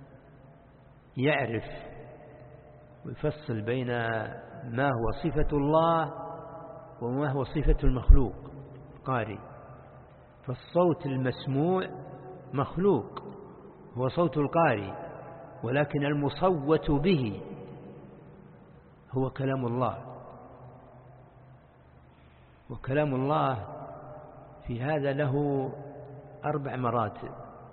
يعرف ويفصل بين ما هو صفة الله وما هو صفة المخلوق قارئ. فالصوت المسموع مخلوق هو صوت القارئ، ولكن المصوت به هو كلام الله. وكلام الله في هذا له 4 مراتب: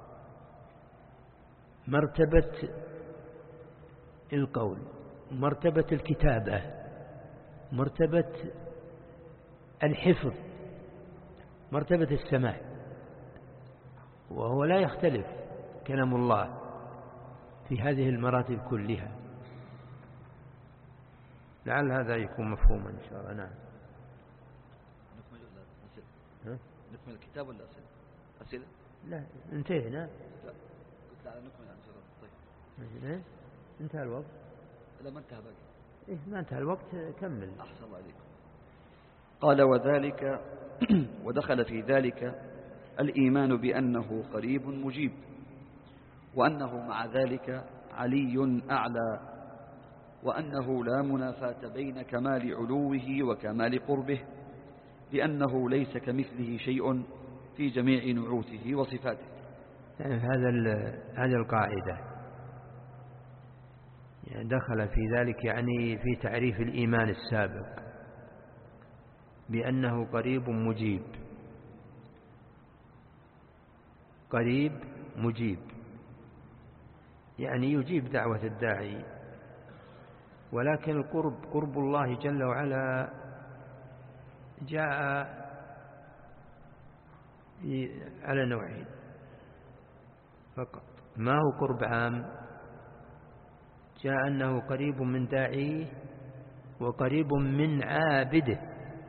مرتبة القول، مرتبة الكتابة، مرتبة الحفظ، مرتبة السماع. وهو لا يختلف كلام الله في هذه المراتب كلها. لعل هذا يكون مفهوما إن شاء الله. نعم. نكمل الكتاب ولا أسئلة؟ أسئلة؟ لا، انتهينا. لا، قلت لا نكمل الأسئلة. طيب انتهى الوقت. لا، ما انتهى باقي. إيه، ما انتهى الوقت، كمل. أحسن الله عليكم. قال: وذلك ودخل في ذلك الإيمان بأنه قريب مجيب، وأنه مع ذلك علي أعلى، وأنه لا منافاة بين كمال علوه وكمال قربه، لأنه ليس كمثله شيء في جميع نعوته وصفاته. يعني هذه القاعدة يعني دخل في ذلك، يعني في تعريف الإيمان السابق بأنه قريب مجيب. قريب مجيب يعني يجيب دعوة الداعي، ولكن قرب الله جل وعلا جاء على نوعين فقط. ما هو قرب عام؟ جاء أنه قريب من داعيه وقريب من عابده.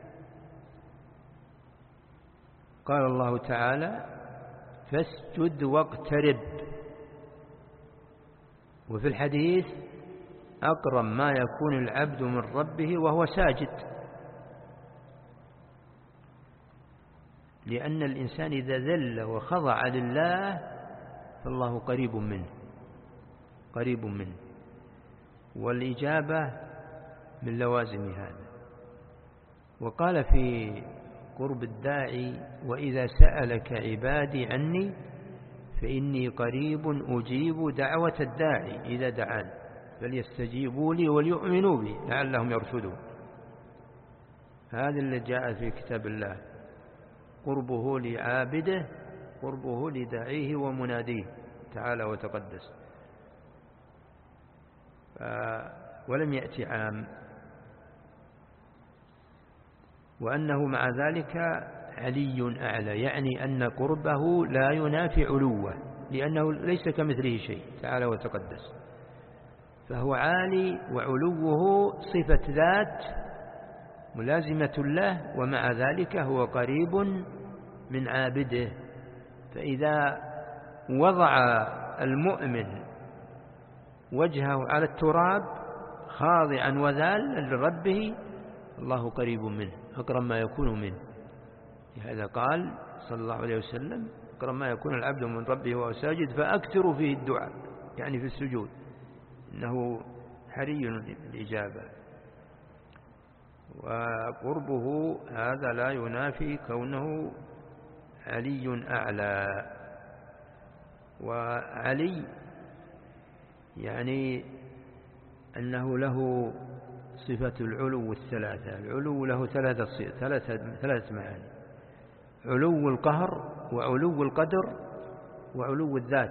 قال الله تعالى: فاسجد واقترب. وفي الحديث: أقرب ما يكون العبد من ربه وهو ساجد. لأن الإنسان إذا ذل وخضع لله فالله قريب منه، قريب منه. والإجابة من لوازم هذا. وقال في قرب الداعي: وإذا سألك عبادي عني فإني قريب أجيب دعوة الداعي إذا دعان فليستجيبوا لي وليؤمنوا بي لعلهم يرشدون. هذا اللي جاء في كتاب الله: قربه لعابده قربه لداعيه ومناديه تعالى وتقدس. ولم يأتي عام. وأنه مع ذلك علي أعلى، يعني أن قربه لا ينافي علوه، لأنه ليس كمثله شيء تعالى وتقدس، فهو عالي وعلوه صفة ذات ملازمة له، ومع ذلك هو قريب من عابده. فإذا وضع المؤمن وجهه على التراب خاضعا وذالا لربه الله قريب منه أقرب ما يكون منه. لهذا قال صلى الله عليه وسلم: أقرب ما يكون العبد من ربه وهو ساجد فأكثر فيه الدعاء، يعني في السجود، إنه حري الإجابة. وقربه هذا لا ينافي كونه علي أعلى. وعلي يعني أنه له صفة العلو الثلاثة. العلو له ثلاثة معاني: علو القهر وعلو القدر وعلو الذات،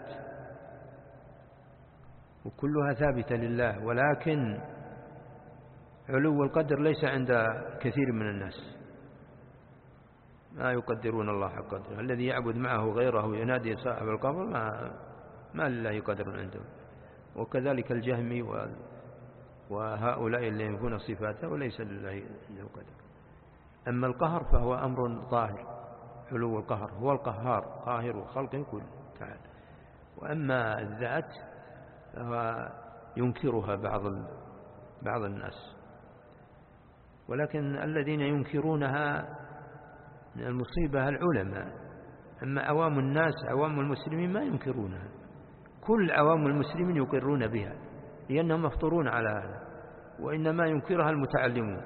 وكلها ثابتة لله. ولكن علو القدر ليس عند كثير من الناس، ما يقدرون الله حق قدره. الذي يعبد معه غيره ينادي صاحب القبر ما لله قدر عنده. وكذلك الجهمي وهؤلاء اللي ينفون صفاته وليس لله عنده قدر. أما القهر فهو أمر ظاهر، علو القهر هو القهار قاهر خلق كل تعالى. وأما الذات فهو ينكرها بعض الناس، ولكن الذين ينكرونها من المصيبة العلماء. أما عوام الناس عوام المسلمين ما ينكرونها، كل عوام المسلمين يقرون بها لأنهم مفطورون على هذا، وإنما ينكرها المتعلمون.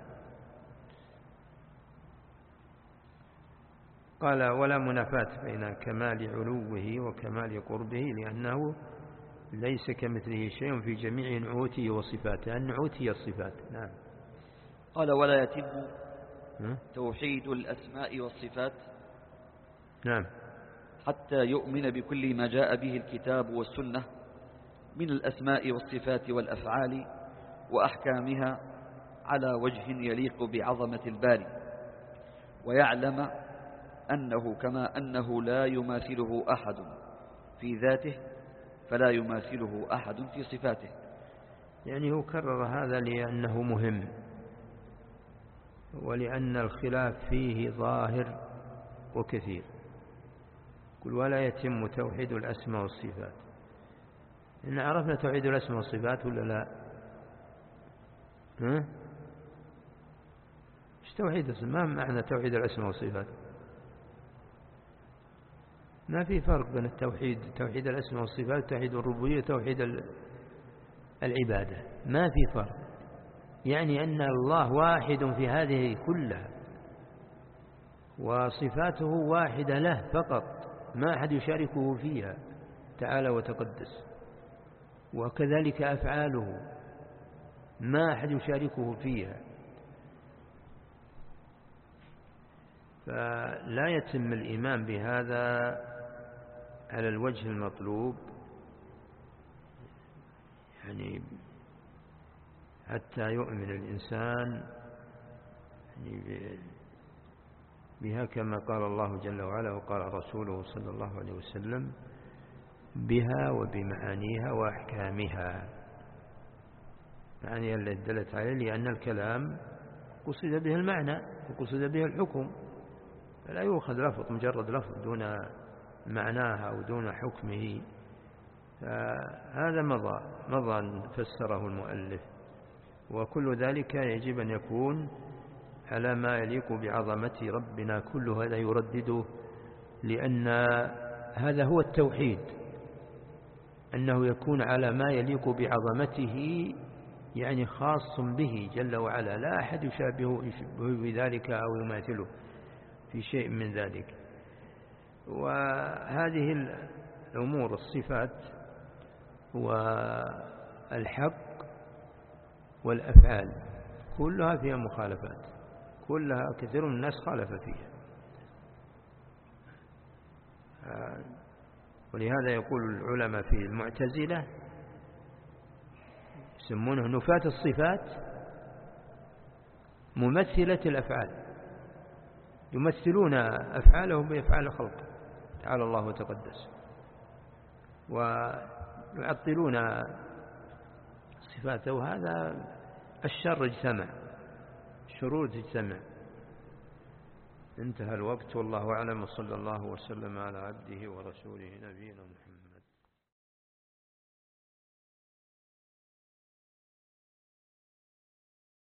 قال: ولا منافاة بين كمال علوه وكمال قربه لأنه ليس كمثله شيء في جميع نعوته وصفاته. النعوت هي الصفات. نعم. قال: ولا يتم توحيد الأسماء والصفات نعم حتى يؤمن بكل ما جاء به الكتاب والسنة من الأسماء والصفات والأفعال وأحكامها على وجه يليق بعظمة الباري، ويعلم أنه كما أنه لا يماثله أحد في ذاته فلا يماثله أحد في صفاته. يعني هو كرر هذا لأنه مهم، ولأن الخلاف فيه ظاهر وكثير. قل: ولا يتم توحيد الأسماء والصفات. إن عرفنا توحيد الأسماء والصفات ولا لا؟ إيش توحيد الأسماء؟ ما معنى توحيد الأسماء والصفات؟ ما في فرق بين التوحيد، توحيد الأسماء والصفات، توحيد الربوبية، توحيد العبادة، ما في فرق. يعني أن الله واحد في هذه كلها، وصفاته واحدة له فقط، ما أحد يشاركه فيها تعالى وتقدس. وكذلك أفعاله ما أحد يشاركه فيها. فلا يتم الإيمان بهذا على الوجه المطلوب، يعني حتى يؤمن الإنسان بها كما قال الله جل وعلا وقال رسوله صلى الله عليه وسلم: بها وبمعانيها وأحكامها. معانيها التي دلت عليه، لأن الكلام قصد به المعنى وقصد به الحكم، فلا يؤخذ لفظ مجرد لفظ دون معناها أو دون حكمه. فهذا مضى فسره المؤلف. وكل ذلك يجب أن يكون على ما يليق بعظمة ربنا. كل هذا يردده، لأن هذا هو التوحيد، أنه يكون على ما يليق بعظمته يعني خاص به جل وعلا، لا أحد يشابهه بذلك أو يماثله في شيء من ذلك. وهذه الأمور الصفات والحق والأفعال كلها فيها مخالفات، كلها كثير من الناس خالف فيها. ولهذا يقول العلماء في المعتزلة يسمونه نفاة الصفات ممثلة الأفعال، يمثلون أفعالهم بأفعال خلق تعالى الله وتقدس، ويعطلون صفاته. وهذا الشر اجتمع، الشرور تجتمع. انتهى الوقت، والله أعلم، وصلى الله وسلم على عبده ورسوله نبينا محمد.